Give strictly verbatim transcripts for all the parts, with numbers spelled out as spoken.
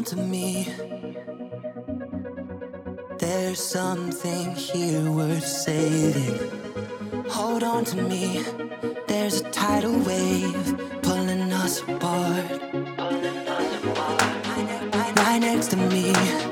to me. There's something here worth saving. Hold on to me. There's a tidal wave pulling us apart. Right next to me.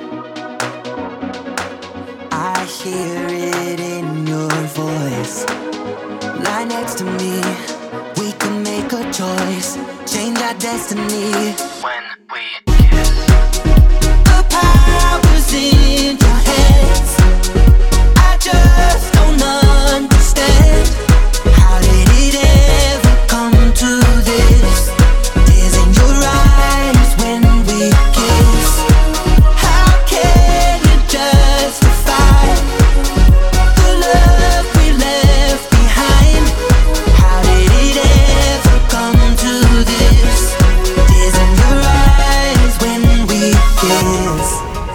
I hear it in your voice. Lie next to me. We can make a choice, change our destiny when we kiss. The power's in your hands. I just don't understand. How did it ever come to this? Tears in your eyes when we kiss. How can you justify the love we left behind? How did it ever come to this? Tears in your eyes when we kiss.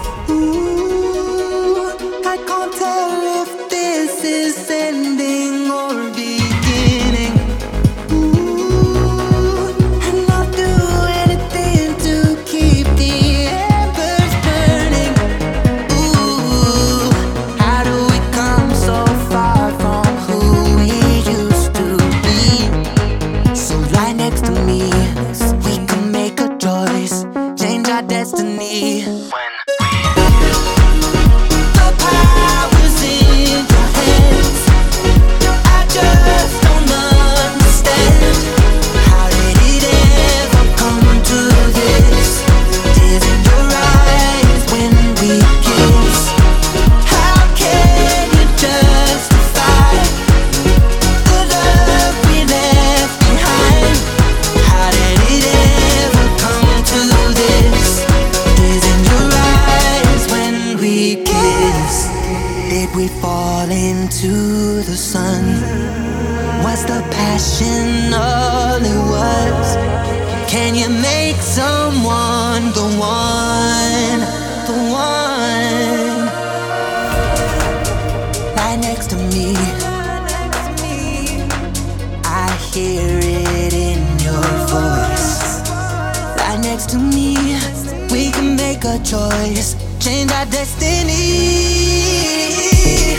Ooh, I can't tell if this is ending or beginning. Ooh, and I'll do anything to keep the embers burning. Ooh, how do we come so far from who we used to be? So lie next to me. We can make a choice, change our destiny when we kiss. The power's in your hands. I just don't understand. How did it ever come to this? Tears in your eyes when we kiss. How can you justify the love we left behind? How did it ever come to this? Tears in your eyes when we kiss. Did we fall into the sun? Was the passion all it was? Can you make someone the one, the one? Lie next to me. I hear it in your voice. Lie next to me. We can make a choice, change our destiny.